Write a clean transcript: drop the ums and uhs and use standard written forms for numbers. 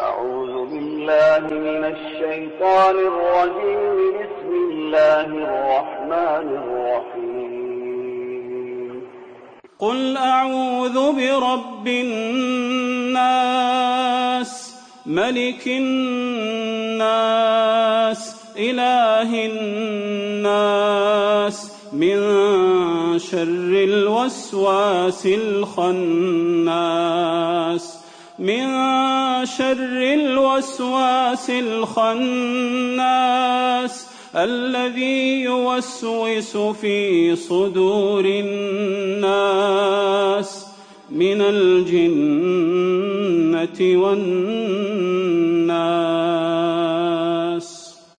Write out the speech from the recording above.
أعوذ بالله من الشيطان الرجيم. بسم الله الرحمن الرحيم. قل أعوذ برب الناس ملك الناس إله الناس من شر الوسواس الخناس الذي يوسوس في صدور الناس من الجنة والناس.